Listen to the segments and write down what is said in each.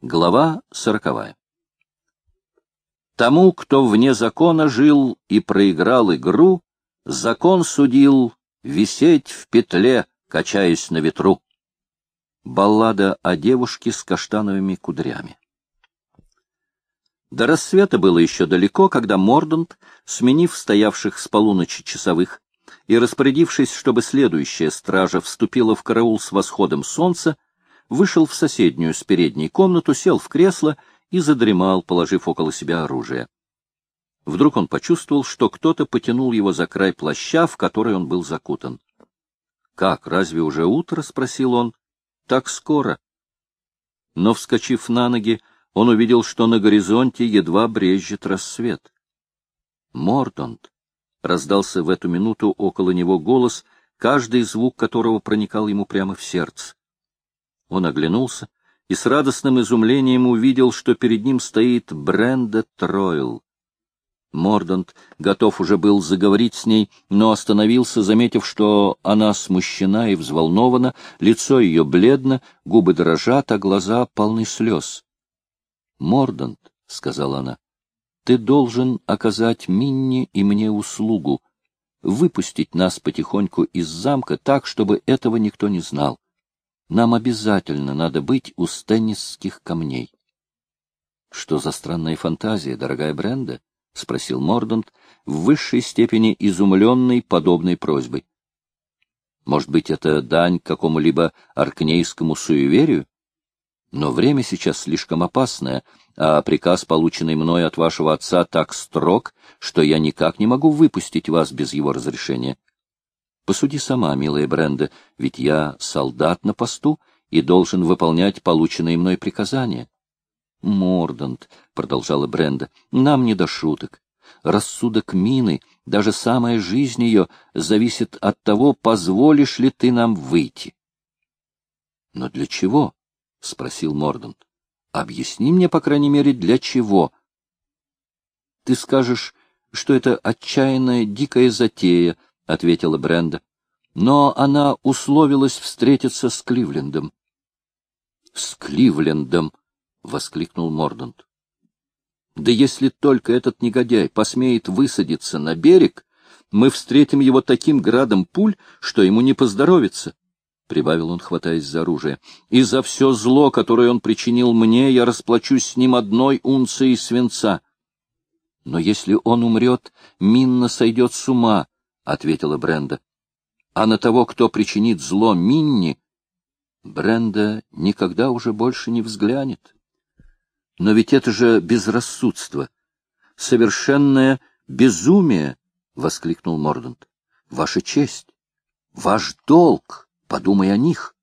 Глава 40. Тому, кто вне закона жил и проиграл игру, закон судил висеть в петле, качаясь на ветру. Баллада о девушке с каштановыми кудрями. До рассвета было еще далеко, когда Мордант, сменив стоявших с полуночи часовых и распорядившись, чтобы следующая стража вступила в караул с восходом солнца, вышел в соседнюю с передней комнату, сел в кресло и задремал, положив около себя оружие. Вдруг он почувствовал, что кто-то потянул его за край плаща, в который он был закутан. — Как, разве уже утро? — спросил он. — Так скоро. Но, вскочив на ноги, он увидел, что на горизонте едва брезжит рассвет. — Мордант! — раздался в эту минуту около него голос, каждый звук которого проникал ему прямо в сердце. Он оглянулся и с радостным изумлением увидел, что перед ним стоит Бренда Тройл. Мордант готов уже был заговорить с ней, но остановился, заметив, что она смущена и взволнована, лицо ее бледно, губы дрожат, а глаза полны слез. — Мордант, — сказала она, — ты должен оказать Минни и мне услугу, выпустить нас потихоньку из замка так, чтобы этого никто не знал. Нам обязательно надо быть у Стеннисских камней. — Что за странная фантазия, дорогая Бренда? — спросил Мордант, в высшей степени изумленный подобной просьбой. — Может быть, это дань какому-либо аркнейскому суеверию? Но время сейчас слишком опасное, а приказ, полученный мной от вашего отца, так строг, что я никак не могу выпустить вас без его разрешения. Посуди сама, милая Бренда, ведь я солдат на посту и должен выполнять полученные мной приказания. — Мордант, — продолжала Бренда, — нам не до шуток. Рассудок Мины, даже самая жизнь ее, зависит от того, позволишь ли ты нам выйти. — Но для чего? — спросил Мордант. — Объясни мне, по крайней мере, для чего. — Ты скажешь, что это отчаянная дикая затея, — ответила Бренда. Но она условилась встретиться с Кливлендом. — С Кливлендом! — воскликнул Мордант. — Да если только этот негодяй посмеет высадиться на берег, мы встретим его таким градом пуль, что ему не поздоровится, — прибавил он, хватаясь за оружие. — И за все зло, которое он причинил мне, я расплачусь с ним 1 унцией свинца. — Но если он умрет, Минна сойдет с ума, — ответила Бренда. — А на того, кто причинит зло Минни, Бренда никогда уже больше не взглянет. — Но ведь это же безрассудство, совершенное безумие, — воскликнул Мордант. — Ваша честь, ваш долг, подумай о них.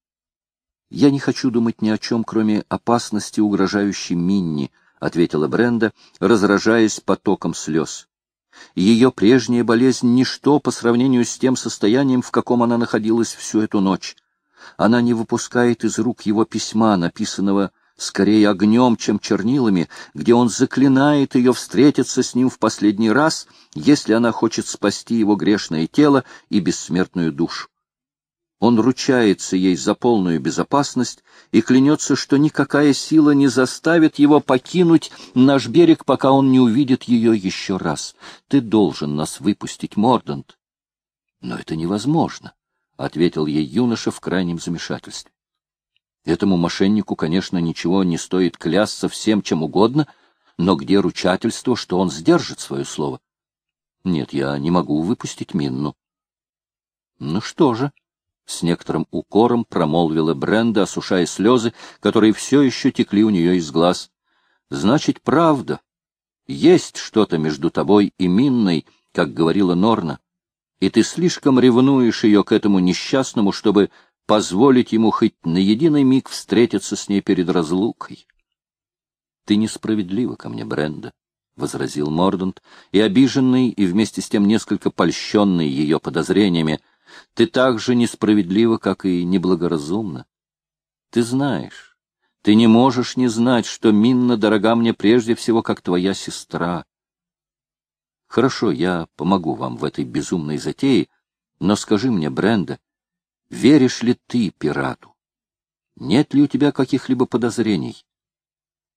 — Я не хочу думать ни о чем, кроме опасности, угрожающей Минни, — ответила Бренда, разражаясь потоком слез. Ее прежняя болезнь — ничто по сравнению с тем состоянием, в каком она находилась всю эту ночь. Она не выпускает из рук его письма, написанного скорее огнем, чем чернилами, где он заклинает ее встретиться с ним в последний раз, если она хочет спасти его грешное тело и бессмертную душу. Он ручается ей за полную безопасность и клянется, что никакая сила не заставит его покинуть наш берег, пока он не увидит ее еще раз. Ты должен нас выпустить, Мордант. — Но это невозможно, — ответил ей юноша в крайнем замешательстве. Этому мошеннику, конечно, ничего не стоит клясться всем, чем угодно, но где ручательство, что он сдержит свое слово? Нет, я не могу выпустить Минну. — Ну что же? — с некоторым укором промолвила Бренда, осушая слезы, которые все еще текли у нее из глаз. — Значит, правда. Есть что-то между тобой и Минной, как говорила Норна, и ты слишком ревнуешь ее к этому несчастному, чтобы позволить ему хоть на единый миг встретиться с ней перед разлукой. — Ты несправедлива ко мне, Бренда, — возразил Мордант, и обиженный, и вместе с тем несколько польщенный ее подозрениями, — ты так же несправедлива, как и неблагоразумна. Ты знаешь, ты не можешь не знать, что Минна дорога мне прежде всего, как твоя сестра. Хорошо, я помогу вам в этой безумной затее, но скажи мне, Бренда, веришь ли ты пирату? Нет ли у тебя каких-либо подозрений?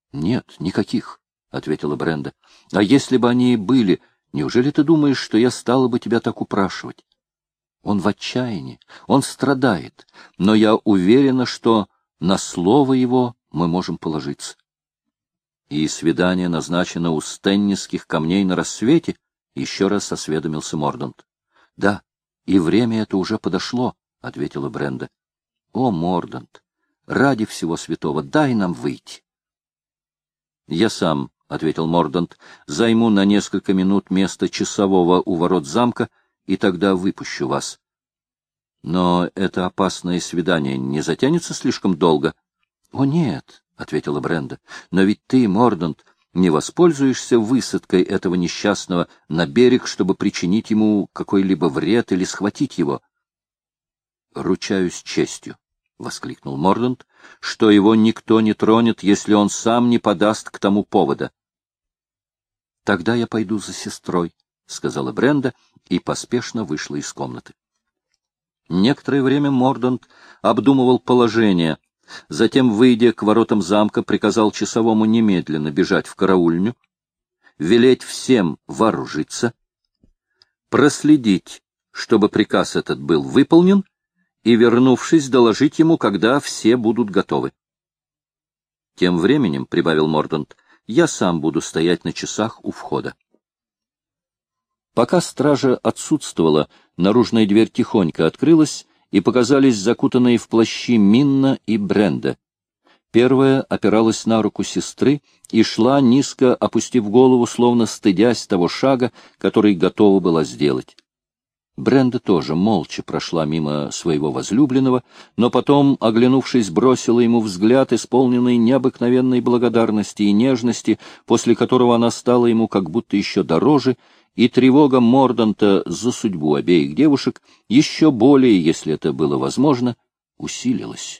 — Нет, никаких, — ответила Бренда. — А если бы они и были, неужели ты думаешь, что я стала бы тебя так упрашивать? Он в отчаянии, он страдает, но я уверена, что на слово его мы можем положиться. И свидание назначено у Стеннисских камней на рассвете, — еще раз осведомился Мордант. — Да, и время это уже подошло, — ответила Бренда. — О, Мордант, ради всего святого, дай нам выйти. — Я сам, — ответил Мордант, — займу на несколько минут место часового у ворот замка, и тогда выпущу вас. Но это опасное свидание не затянется слишком долго? — О, нет, — ответила Бренда, — но ведь ты, Мордант, не воспользуешься высадкой этого несчастного на берег, чтобы причинить ему какой-либо вред или схватить его. — Ручаюсь честью, — воскликнул Мордант, — что его никто не тронет, если он сам не подаст к тому повода. — Тогда я пойду за сестрой, — сказала Бренда и поспешно вышла из комнаты. Некоторое время Мордант обдумывал положение, затем, выйдя к воротам замка, приказал часовому немедленно бежать в караульню, велеть всем вооружиться, проследить, чтобы приказ этот был выполнен, и, вернувшись, доложить ему, когда все будут готовы. Тем временем, — прибавил Мордант, — я сам буду стоять на часах у входа. Пока стража отсутствовала, наружная дверь тихонько открылась, и показались закутанные в плащи Минна и Бренда. Первая опиралась на руку сестры и шла, низко опустив голову, словно стыдясь того шага, который готова была сделать. Бренда тоже молча прошла мимо своего возлюбленного, но потом, оглянувшись, бросила ему взгляд, исполненный необыкновенной благодарности и нежности, после которого она стала ему как будто еще дороже, и тревога Морданта за судьбу обеих девушек еще более, если это было возможно, усилилась.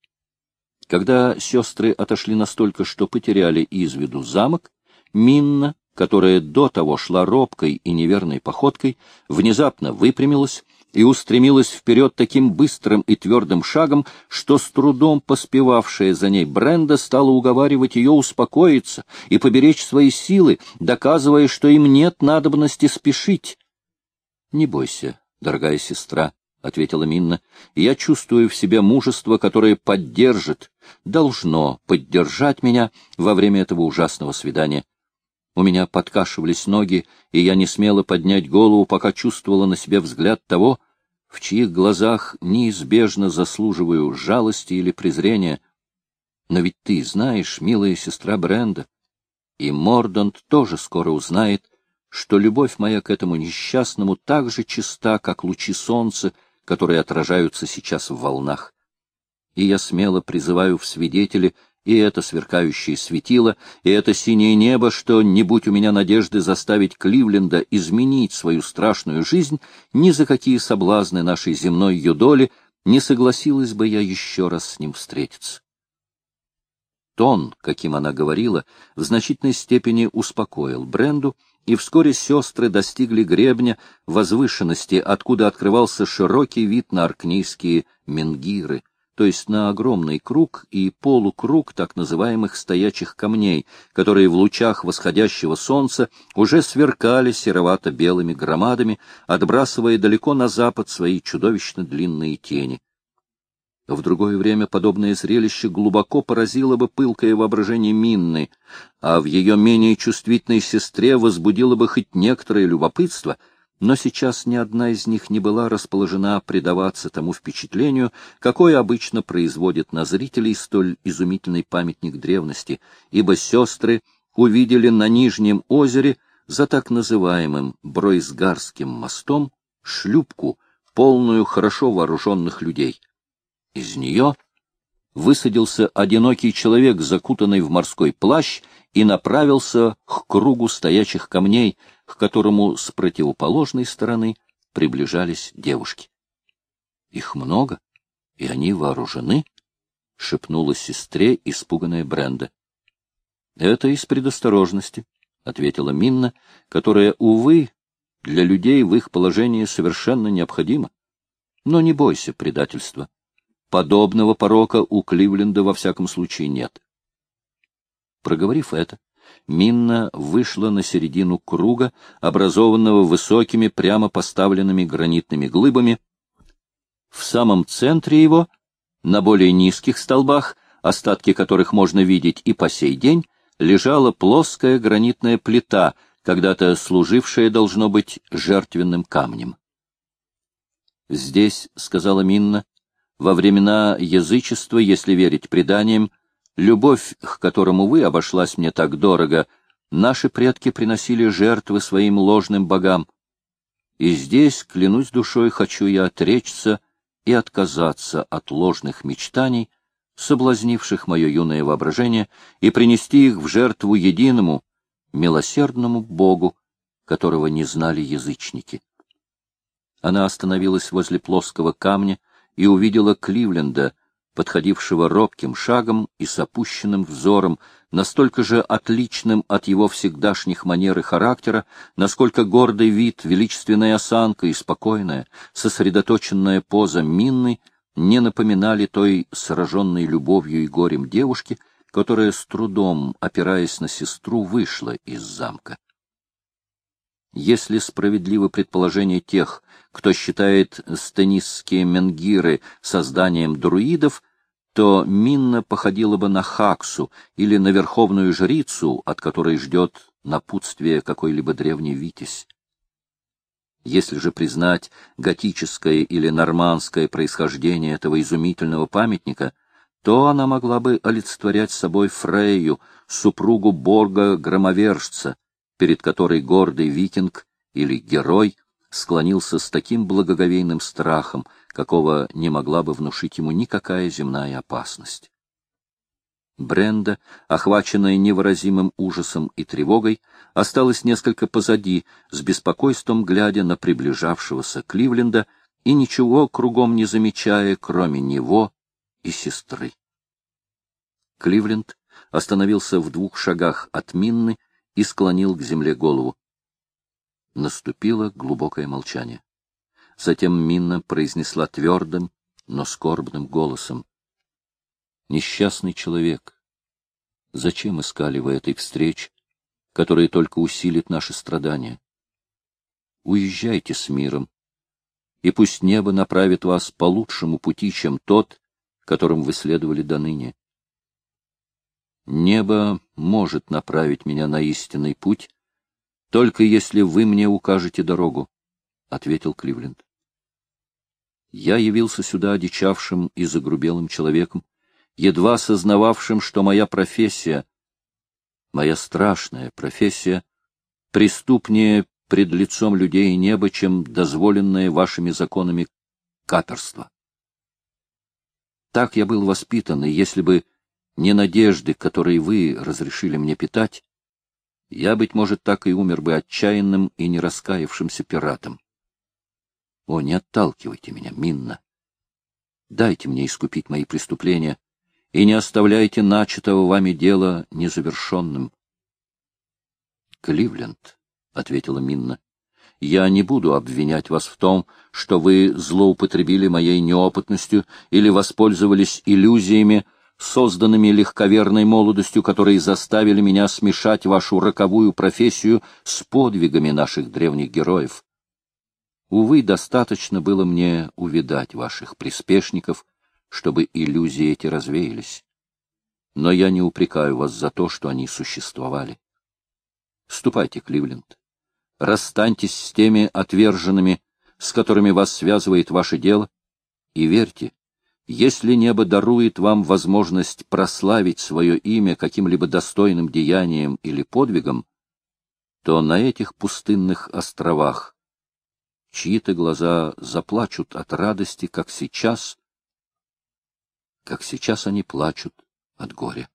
Когда сестры отошли настолько, что потеряли из виду замок, Минна, которая до того шла робкой и неверной походкой, внезапно выпрямилась и устремилась вперед таким быстрым и твердым шагом, что с трудом поспевавшая за ней Бренда стала уговаривать ее успокоиться и поберечь свои силы, доказывая, что им нет надобности спешить. — Не бойся, дорогая сестра, — ответила Минна, — я чувствую в себе мужество, которое поддержит, должно поддержать меня во время этого ужасного свидания. У меня подкашивались ноги, и я не смела поднять голову, пока чувствовала на себе взгляд того, в чьих глазах неизбежно заслуживаю жалости или презрения. Но ведь ты знаешь, милая сестра Бренда, и Мордант тоже скоро узнает, что любовь моя к этому несчастному так же чиста, как лучи солнца, которые отражаются сейчас в волнах. И я смело призываю в свидетели и это сверкающее светило, и это синее небо, что, не будь у меня надежды заставить Кливленда изменить свою страшную жизнь, ни за какие соблазны нашей земной юдоли не согласилась бы я еще раз с ним встретиться. Тон, каким она говорила, в значительной степени успокоил Бренду, и вскоре сестры достигли гребня возвышенности, откуда открывался широкий вид на Аркнейские менгиры, то есть на огромный круг и полукруг так называемых стоячих камней, которые в лучах восходящего солнца уже сверкали серовато-белыми громадами, отбрасывая далеко на запад свои чудовищно длинные тени. В другое время подобное зрелище глубоко поразило бы пылкое воображение Минны, а в ее менее чувствительной сестре возбудило бы хоть некоторое любопытство, но сейчас ни одна из них не была расположена предаваться тому впечатлению, какое обычно производит на зрителей столь изумительный памятник древности, ибо сестры увидели на Нижнем озере за так называемым Бройсгарским мостом шлюпку, полную хорошо вооруженных людей. Из нее высадился одинокий человек, закутанный в морской плащ, и направился к кругу стоячих камней, к которому с противоположной стороны приближались девушки. — Их много, и они вооружены, — шепнула сестре испуганная Бренда. — Это из предосторожности, — ответила Минна, которая, увы, для людей в их положении совершенно необходима. Но не бойся предательства. Подобного порока у Кливленда во всяком случае нет. Проговорив это, Минна вышла на середину круга, образованного высокими прямо поставленными гранитными глыбами. В самом центре его, на более низких столбах, остатки которых можно видеть и по сей день, лежала плоская гранитная плита, когда-то служившая, должно быть, жертвенным камнем. «Здесь, — сказала Минна, — во времена язычества, если верить преданиям, любовь, к которому вы обошлась мне так дорого, наши предки приносили жертвы своим ложным богам. И здесь, клянусь душой, хочу я отречься и отказаться от ложных мечтаний, соблазнивших мое юное воображение, и принести их в жертву единому, милосердному Богу, которого не знали язычники». Она остановилась возле плоского камня и увидела Кливленда, подходившего робким шагом и с опущенным взором, настолько же отличным от его всегдашних манер и характера, насколько гордый вид, величественная осанка и спокойная, сосредоточенная поза Минны не напоминали той сраженной любовью и горем девушки, которая с трудом, опираясь на сестру, вышла из замка. Если справедливо предположение тех, кто считает стенисские менгиры созданием друидов, то Минна походила бы на Хаксу или на верховную жрицу, от которой ждет напутствие какой-либо древний витязь. Если же признать готическое или нормандское происхождение этого изумительного памятника, то она могла бы олицетворять собой Фрейю, супругу Борга-громовержца, перед которой гордый викинг или герой склонился с таким благоговейным страхом, какого не могла бы внушить ему никакая земная опасность. Бренда, охваченная невыразимым ужасом и тревогой, осталась несколько позади, с беспокойством глядя на приближавшегося Кливленда и ничего кругом не замечая, кроме него и сестры. Кливленд остановился в 2 шагах от Минны и склонил к земле голову. Наступило глубокое молчание. Затем Минна произнесла твердым, но скорбным голосом: «Несчастный человек, зачем искали вы этой встречи, которая только усилит наши страдания? Уезжайте с миром, и пусть небо направит вас по лучшему пути, чем тот, которым вы следовали доныне. Небо может направить меня на истинный путь, только если вы мне укажете дорогу, — ответил Кливленд. Я явился сюда одичавшим и загрубелым человеком, едва сознававшим, что моя профессия, моя страшная профессия, преступнее пред лицом людей и неба, чем дозволенное вашими законами каторство. Так я был воспитан, и если бы не надежды, которые вы разрешили мне питать, я, быть может, так и умер бы отчаянным и не раскаявшимся пиратом. О, не отталкивайте меня, Минна. Дайте мне искупить мои преступления и не оставляйте начатого вами дела незавершенным. — Кливленд, — ответила Минна, — я не буду обвинять вас в том, что вы злоупотребили моей неопытностью или воспользовались иллюзиями, созданными легковерной молодостью, которые заставили меня смешать вашу роковую профессию с подвигами наших древних героев. Увы, достаточно было мне увидать ваших приспешников, чтобы иллюзии эти развеялись. Но я не упрекаю вас за то, что они существовали. Ступайте, Кливленд, расстаньтесь с теми отверженными, с которыми вас связывает ваше дело, и верьте, если небо дарует вам возможность прославить свое имя каким-либо достойным деянием или подвигом, то на этих пустынных островах чьи-то глаза заплачут от радости, как сейчас они плачут от горя.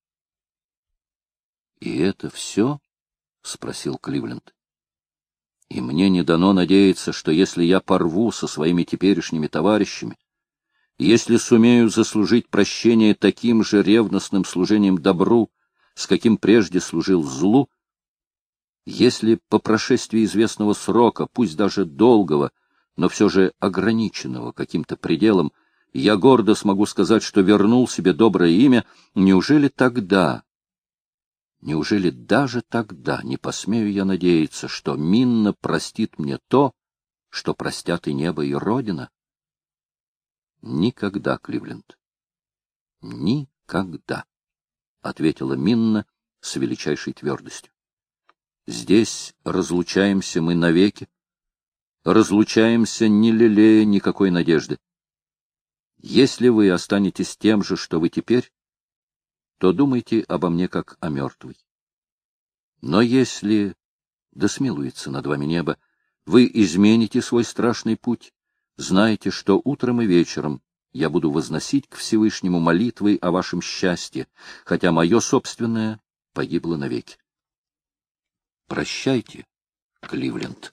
— И это все? — спросил Кливленд. — И мне не дано надеяться, что если я порву со своими теперешними товарищами, если сумею заслужить прощение таким же ревностным служением добру, с каким прежде служил злу, если по прошествии известного срока, пусть даже долгого, но все же ограниченного каким-то пределом, я гордо смогу сказать, что вернул себе доброе имя, неужели тогда, Неужели даже тогда не посмею я надеяться, что Минна простит мне то, что простят и небо, и Родина? Никогда, Кливленд. Никогда, — ответила Минна с величайшей твердостью. Здесь разлучаемся мы навеки, разлучаемся, не лелея никакой надежды. Если вы останетесь тем же, что вы теперь, то думайте обо мне как о мертвой. Но если, да смилуется над вами небо, вы измените свой страшный путь, знайте, что утром и вечером я буду возносить к Всевышнему молитвы о вашем счастье, хотя мое собственное погибло навеки. Прощайте, Кливленд.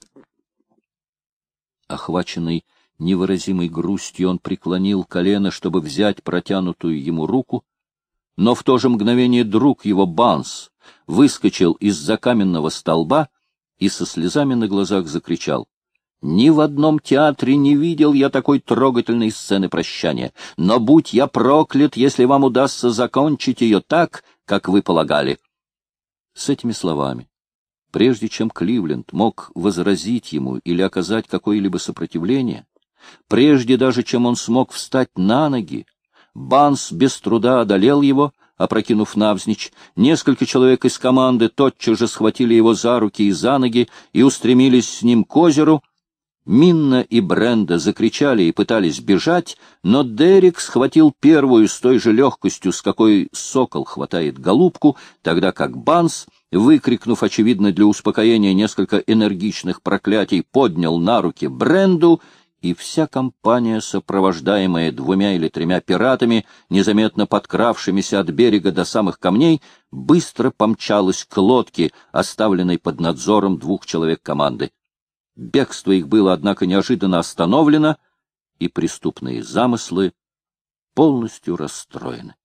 Охваченный невыразимой грустью, он преклонил колено, чтобы взять протянутую ему руку, но в то же мгновение друг его, Банс, выскочил из-за каменного столба и со слезами на глазах закричал: «Ни в одном театре не видел я такой трогательной сцены прощания, но будь я проклят, если вам удастся закончить ее так, как вы полагали». С этими словами, прежде чем Кливленд мог возразить ему или оказать какое-либо сопротивление, прежде даже чем он смог встать на ноги, Банс без труда одолел его, опрокинув навзничь. Несколько человек из команды тотчас же схватили его за руки и за ноги и устремились с ним к озеру. Минна и Бренда закричали и пытались бежать, но Дерек схватил первую с той же легкостью, с какой сокол хватает голубку, тогда как Банс, выкрикнув, очевидно, для успокоения несколько энергичных проклятий, поднял на руки Бренду, и вся компания, сопровождаемая 2 или 3 пиратами, незаметно подкравшимися от берега до самых камней, быстро помчалась к лодке, оставленной под надзором 2 человек команды. Бегство их было, однако, неожиданно остановлено, и преступные замыслы полностью расстроены.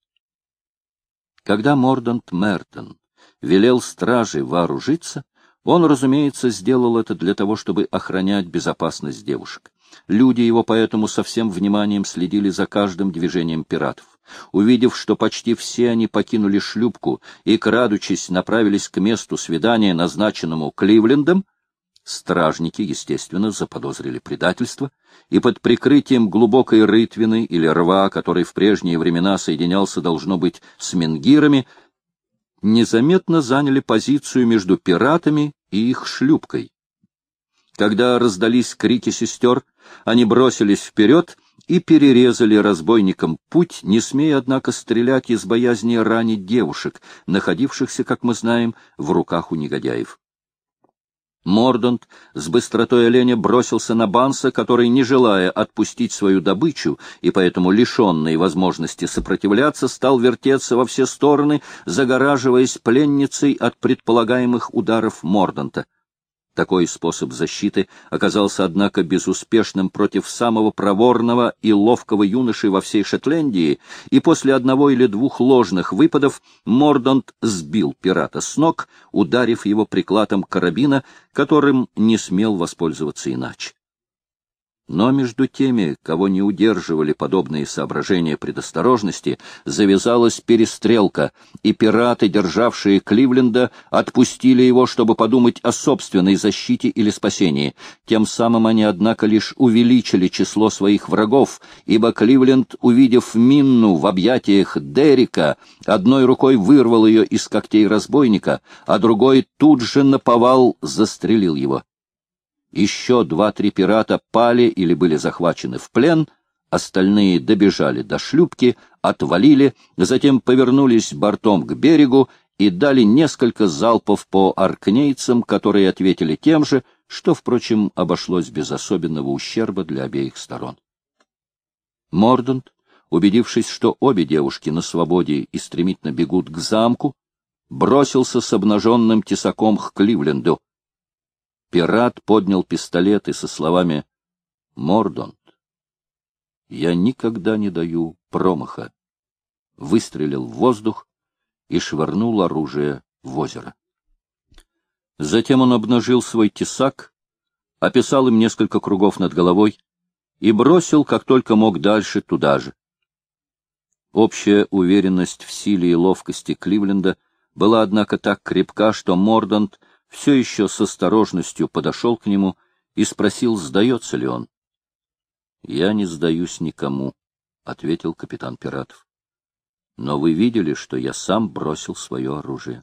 Когда Мордант Мертон велел страже вооружиться, он, разумеется, сделал это для того, чтобы охранять безопасность девушек. Люди его поэтому со всем вниманием следили за каждым движением пиратов. Увидев, что почти все они покинули шлюпку и, крадучись, направились к месту свидания, назначенному Кливлендом, стражники, естественно, заподозрили предательство, и под прикрытием глубокой рытвины или рва, который в прежние времена соединялся, должно быть, с менгирами, незаметно заняли позицию между пиратами и их шлюпкой. Когда раздались крики сестер, они бросились вперед и перерезали разбойникам путь, не смея, однако, стрелять из боязни ранить девушек, находившихся, как мы знаем, в руках у негодяев. Мордант с быстротой оленя бросился на Банса, который, не желая отпустить свою добычу и поэтому лишенный возможности сопротивляться, стал вертеться во все стороны, загораживаясь пленницей от предполагаемых ударов Морданта. Такой способ защиты оказался, однако, безуспешным против самого проворного и ловкого юноши во всей Шотландии, и после 1 или 2 ложных выпадов Мордант сбил пирата с ног, ударив его прикладом карабина, которым не смел воспользоваться иначе. Но между теми, кого не удерживали подобные соображения предосторожности, завязалась перестрелка, и пираты, державшие Кливленда, отпустили его, чтобы подумать о собственной защите или спасении. Тем самым они, однако, лишь увеличили число своих врагов, ибо Кливленд, увидев Минну в объятиях Дерека, одной рукой вырвал ее из когтей разбойника, а другой тут же наповал застрелил его. Еще 2-3 пирата пали или были захвачены в плен, остальные добежали до шлюпки, отвалили, затем повернулись бортом к берегу и дали несколько залпов по аркнейцам, которые ответили тем же, что, впрочем, обошлось без особенного ущерба для обеих сторон. Мордант, убедившись, что обе девушки на свободе и стремительно бегут к замку, бросился с обнаженным тесаком к Кливленду. Пират поднял пистолет и со словами «Мордант, я никогда не даю промаха», выстрелил в воздух и швырнул оружие в озеро. Затем он обнажил свой тесак, описал им несколько кругов над головой и бросил, как только мог, дальше туда же. Общая уверенность в силе и ловкости Кливленда была, однако, так крепка, что Мордант все еще с осторожностью подошел к нему и спросил, сдается ли он. — Я не сдаюсь никому, — ответил капитан пиратов. — Но вы видели, что я сам бросил свое оружие.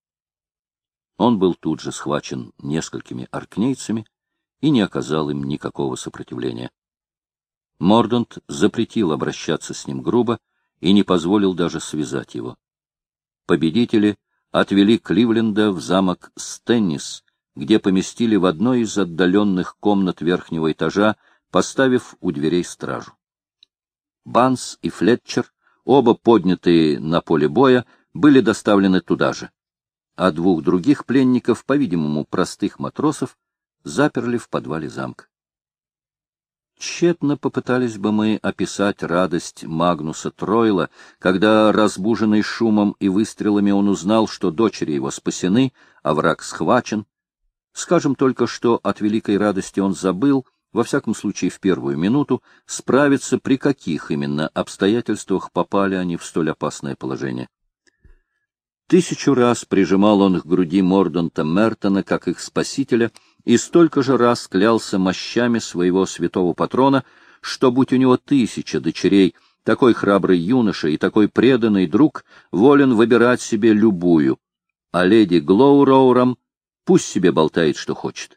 Он был тут же схвачен несколькими аркнейцами и не оказал им никакого сопротивления. Мордант запретил обращаться с ним грубо и не позволил даже связать его. Победители отвели Кливленда в замок Стеннис, где поместили в одной из отдаленных комнат верхнего этажа, поставив у дверей стражу. Банс и Флетчер, оба поднятые на поле боя, были доставлены туда же, а двух других пленников, по-видимому, простых матросов, заперли в подвале замка. Тщетно попытались бы мы описать радость Магнуса Тройла, когда, разбуженный шумом и выстрелами, он узнал, что дочери его спасены, а враг схвачен. Скажем только, что от великой радости он забыл, во всяком случае в первую минуту, справиться, при каких именно обстоятельствах попали они в столь опасное положение. 1000 раз прижимал он к груди Морданта Мертона как их спасителя и столько же раз клялся мощами своего святого патрона, что, будь у него 1000 дочерей, такой храбрый юноша и такой преданный друг волен выбирать себе любую, а леди Глоуроурам пусть себе болтает, что хочет.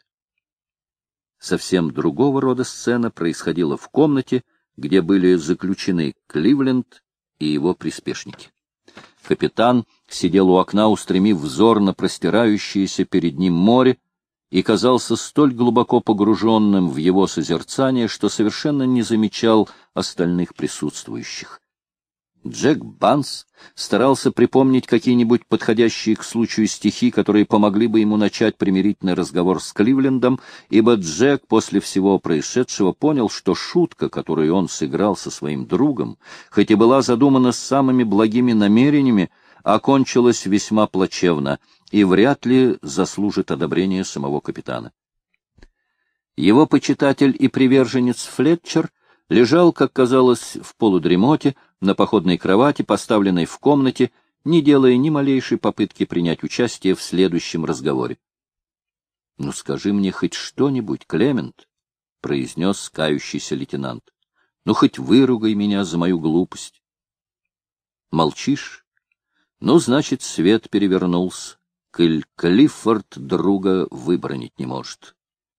Совсем другого рода сцена происходила в комнате, где были заключены Кливленд и его приспешники. Капитан сидел у окна, устремив взор на простирающееся перед ним море, и казался столь глубоко погруженным в его созерцание, что совершенно не замечал остальных присутствующих. Джек Банс старался припомнить какие-нибудь подходящие к случаю стихи, которые помогли бы ему начать примирительный разговор с Кливлендом, ибо Джек после всего происшедшего понял, что шутка, которую он сыграл со своим другом, хоть и была задумана с самыми благими намерениями, окончилась весьма плачевно и вряд ли заслужит одобрения самого капитана. Его почитатель и приверженец Флетчер лежал, как казалось, в полудремоте, на походной кровати, поставленной в комнате, не делая ни малейшей попытки принять участие в следующем разговоре. — Ну, скажи мне хоть что-нибудь, Клемент, — произнес кающийся лейтенант. — Ну, хоть выругай меня за мою глупость. — Молчишь? Ну, значит, свет перевернулся, коль Клиффорд друга выбронить не может.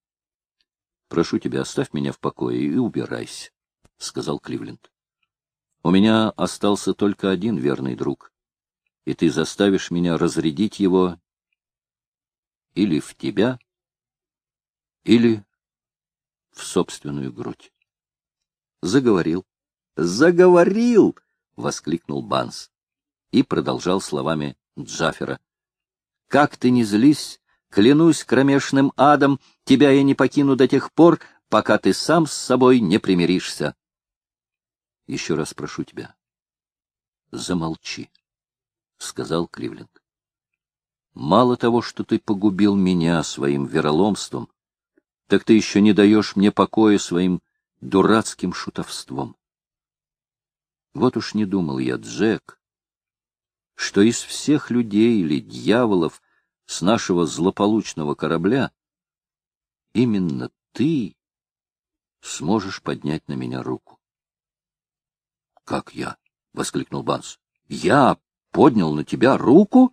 — Прошу тебя, оставь меня в покое и убирайся, — сказал Кливленд. У меня остался только один верный друг, и ты заставишь меня разрядить его или в тебя, или в собственную грудь. Заговорил. Заговорил! — воскликнул Банс и продолжал словами Джаффера. Как ты ни злись, клянусь кромешным адом, тебя я не покину до тех пор, пока ты сам с собой не примиришься. Еще раз прошу тебя, замолчи, — сказал Кливленд. Мало того, что ты погубил меня своим вероломством, так ты еще не даешь мне покоя своим дурацким шутовством. Вот уж не думал я, Джек, что из всех людей или дьяволов с нашего злополучного корабля именно ты сможешь поднять на меня руку. — Как я? — воскликнул Банс. — Я поднял на тебя руку?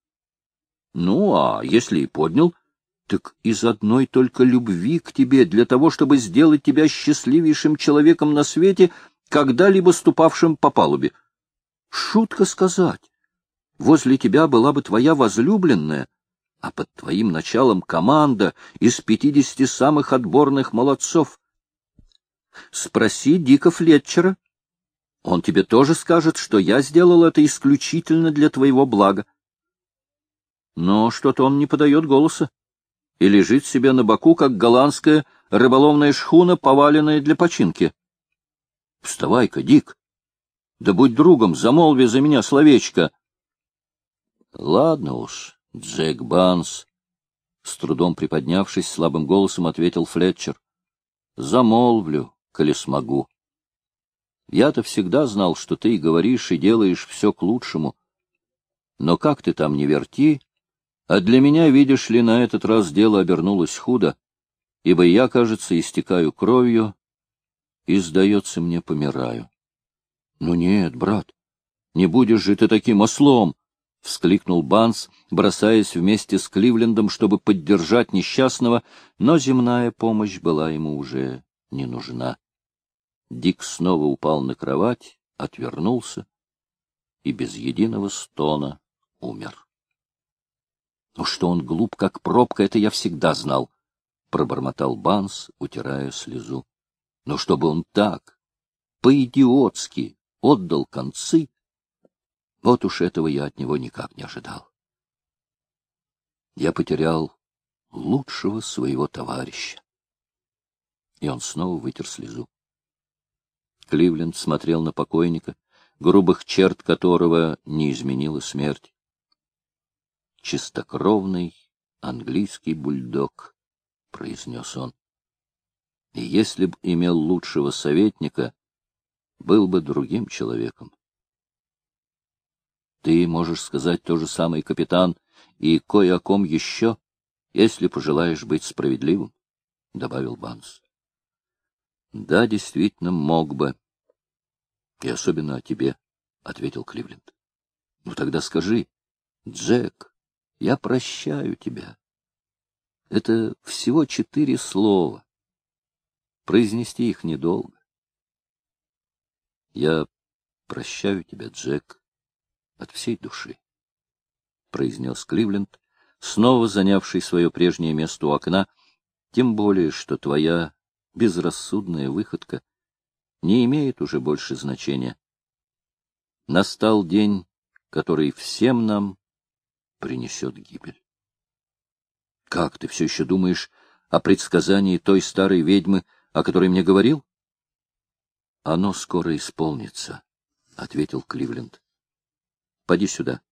— Ну, а если и поднял, так из одной только любви к тебе, для того, чтобы сделать тебя счастливейшим человеком на свете, когда-либо ступавшим по палубе. Шутка сказать. Возле тебя была бы твоя возлюбленная, а под твоим началом команда из 50 самых отборных молодцов. Спроси Дика Флетчера. Он тебе тоже скажет, что я сделал это исключительно для твоего блага. Но что-то он не подает голоса и лежит себе на боку, как голландская рыболовная шхуна, поваленная для починки. Вставай-ка, Дик. Да будь другом, замолви за меня словечко. Ладно уж, Джек Банс, с трудом приподнявшись, слабым голосом ответил Флетчер. Замолвлю, коли смогу. Я-то всегда знал, что ты говоришь и делаешь все к лучшему. Но как ты там не верти, а для меня, видишь ли, на этот раз дело обернулось худо, ибо я, кажется, истекаю кровью и, сдается мне, помираю. — Ну нет, брат, не будешь же ты таким ослом! — вскликнул Банс, бросаясь вместе с Кливлендом, чтобы поддержать несчастного, но земная помощь была ему уже не нужна. Дик снова упал на кровать, отвернулся и без единого стона умер. — Ну что он глуп, как пробка, это я всегда знал, — пробормотал Банс, утирая слезу. — Но чтобы он так, по-идиотски, отдал концы, вот уж этого я от него никак не ожидал. Я потерял лучшего своего товарища. И он снова вытер слезу. Кливленд смотрел на покойника, грубых черт которого не изменила смерть. «Чистокровный английский бульдог», — произнес он. «И если б имел лучшего советника, был бы другим человеком». «Ты можешь сказать то же самое, капитан, и кое о ком еще, если пожелаешь быть справедливым», — добавил Банс. «Да, действительно, мог бы. И особенно о тебе», — ответил Кливленд. «Ну тогда скажи, Джек, я прощаю тебя. Это всего 4 слова. Произнести их недолго. Я прощаю тебя, Джек, от всей души», — произнес Кливленд, снова занявший свое прежнее место у окна, тем более, что твоя безрассудная выходка не имеет уже больше значения. Настал день, который всем нам принесет гибель. — Как, ты все еще думаешь о предсказании той старой ведьмы, о которой мне говорил? — Оно скоро исполнится, — ответил Кливленд. — Поди сюда.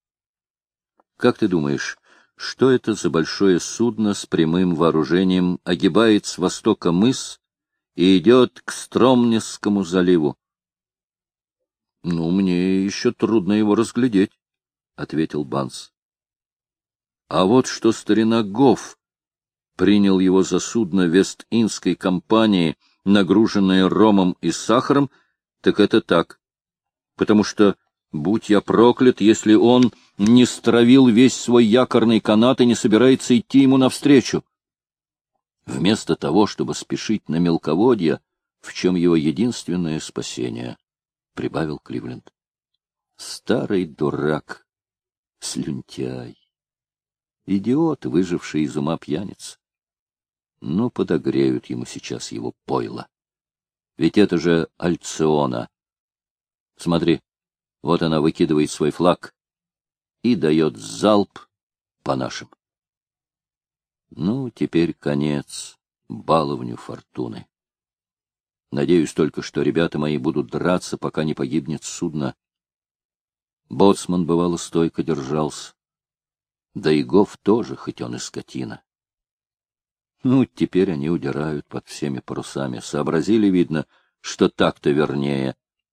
Как ты думаешь, что это за большое судно с прямым вооружением огибает с востока мыс и идет к Стромнесскому заливу? — Ну, мне еще трудно его разглядеть, — ответил Банс. — А вот что старина Гофф принял его за судно Вест-Индской компании, нагруженное ромом и сахаром, так это так, потому что, будь я проклят, если он не стравил весь свой якорный канат и не собирается идти ему навстречу. Вместо того, чтобы спешить на мелководье, в чем его единственное спасение, — прибавил Кливленд. Старый дурак, слюнтяй, идиот, выживший из ума пьяница. Ну, подогреют ему сейчас его пойло. Ведь это же Альциона. Смотри, вот она выкидывает свой флаг и дает залп по нашим. Ну, теперь конец баловню фортуны. Надеюсь только, что ребята мои будут драться, пока не погибнет судно. Боцман, бывало, стойко держался. Да и Гофф тоже, хоть он и скотина. Ну, теперь они удирают под всеми парусами. Сообразили, видно, что так-то вернее.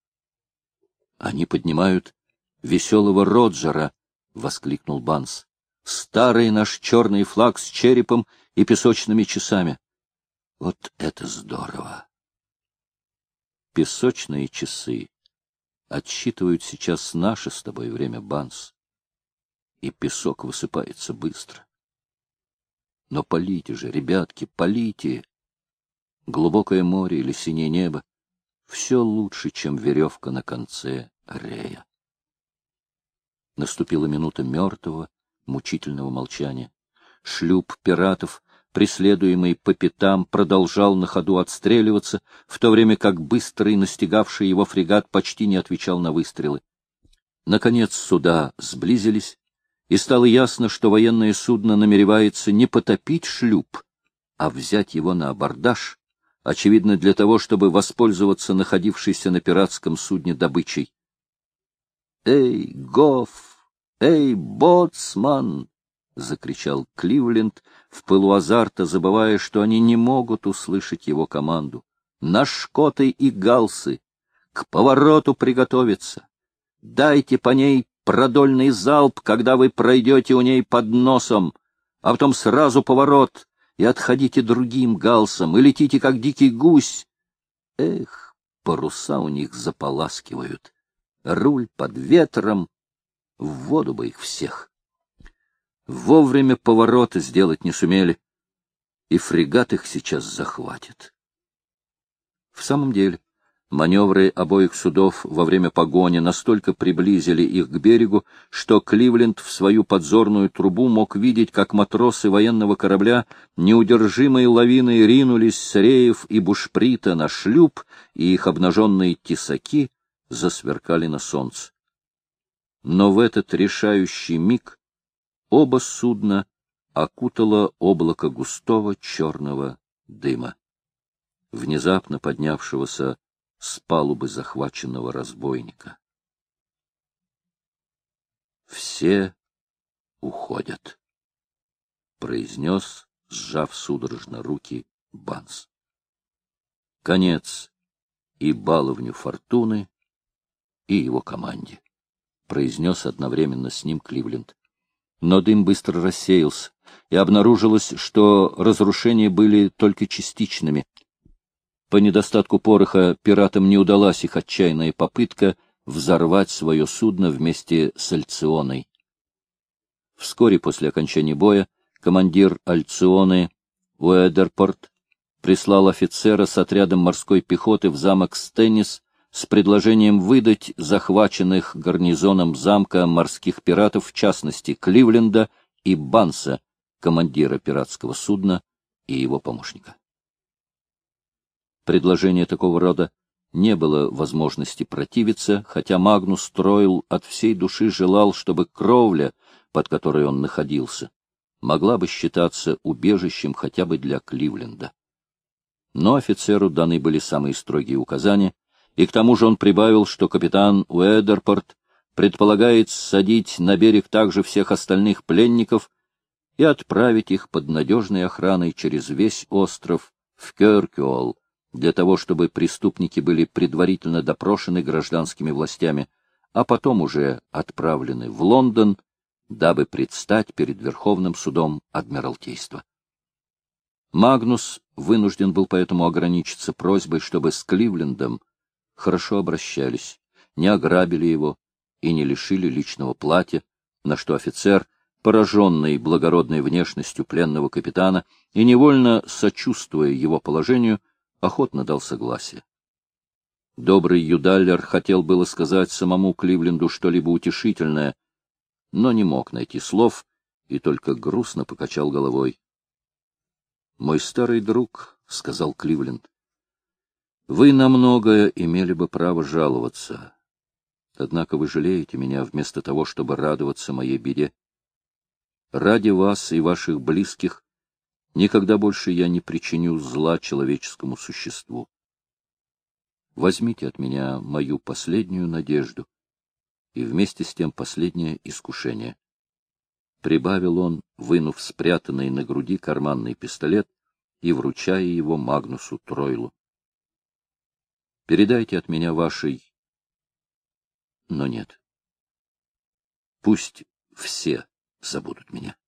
Они поднимают веселого Роджера, — воскликнул Банс. Старый наш черный флаг с черепом и песочными часами. Вот это здорово! Песочные часы отсчитывают сейчас наше с тобой время, Банс. И песок высыпается быстро. Но полите же, ребятки, полите! Глубокое море или синее небо — все лучше, чем веревка на конце рея. Наступила минута мертвого, мучительного молчания. Шлюп пиратов, преследуемый по пятам, продолжал на ходу отстреливаться, в то время как быстрый настигавший его фрегат почти не отвечал на выстрелы. Наконец суда сблизились, и стало ясно, что военное судно намеревается не потопить шлюп, а взять его на абордаж, очевидно, для того, чтобы воспользоваться находившейся на пиратском судне добычей. «Эй, Гофф! Эй, боцман!» — закричал Кливленд в пылу азарта, забывая, что они не могут услышать его команду. «На шкоты и галсы! К повороту приготовиться! Дайте по ней продольный залп, когда вы пройдете у ней под носом, а потом сразу поворот, и отходите другим галсом, и летите, как дикий гусь. Эх, паруса у них заполаскивают, руль под ветром, в воду бы их всех. Вовремя повороты сделать не сумели, и фрегат их сейчас захватит. В самом деле, маневры обоих судов во время погони настолько приблизили их к берегу, что Кливленд в свою подзорную трубу мог видеть, как матросы военного корабля неудержимой лавиной ринулись с реев и бушприта на шлюп, и их обнаженные тесаки засверкали на солнце. Но в этот решающий миг оба судна окутало облако густого черного дыма, внезапно поднявшегося с палубы захваченного разбойника. «Все уходят», — произнес, сжав судорожно руки, Банс. «Конец и баловню Фортуны, и его команде», — произнес одновременно с ним Кливленд. Но дым быстро рассеялся, и обнаружилось, что разрушения были только частичными. По недостатку пороха пиратам не удалась их отчаянная попытка взорвать свое судно вместе с Альционой. Вскоре после окончания боя командир Альционы Уэдерпорт прислал офицера с отрядом морской пехоты в замок Стеннис с предложением выдать захваченных гарнизоном замка морских пиратов, в частности Кливленда и Банса, командира пиратского судна, и его помощника. Предложение такого рода не было возможности противиться, хотя Магнус Тройл от всей души желал, чтобы кровля, под которой он находился, могла бы считаться убежищем хотя бы для Кливленда. Но офицеру даны были самые строгие указания, и к тому же он прибавил, что капитан Уэдерпорт предполагает ссадить на берег также всех остальных пленников и отправить их под надежной охраной через весь остров в Кёркюол, для того, чтобы преступники были предварительно допрошены гражданскими властями, а потом уже отправлены в Лондон, дабы предстать перед Верховным судом Адмиралтейства. Магнус вынужден был поэтому ограничиться просьбой, чтобы с Кливлендом хорошо обращались, не ограбили его и не лишили личного платья, на что офицер, пораженный благородной внешностью пленного капитана и невольно сочувствуя его положению, охотно дал согласие. Добрый Юдаллер хотел было сказать самому Кливленду что-либо утешительное, но не мог найти слов и только грустно покачал головой. — Мой старый друг, — сказал Кливленд, — вы на многое имели бы право жаловаться, однако вы жалеете меня вместо того, чтобы радоваться моей беде. Ради вас и ваших близких никогда больше я не причиню зла человеческому существу. Возьмите от меня мою последнюю надежду и вместе с тем последнее искушение. Прибавил он, вынув спрятанный на груди карманный пистолет и вручая его Магнусу Тройлу. Передайте от меня вашей... Но нет. Пусть все забудут меня.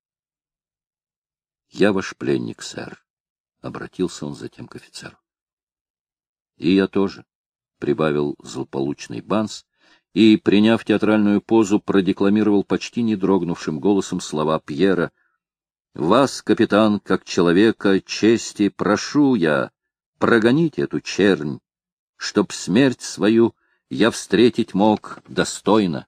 Я ваш пленник, сэр, — обратился он затем к офицеру. И я тоже, — прибавил злополучный Банс, и, приняв театральную позу, продекламировал почти не дрогнувшим голосом слова Пьера. «Вас, капитан, как человека чести, прошу я, прогоните эту чернь, чтоб смерть свою я встретить мог достойно».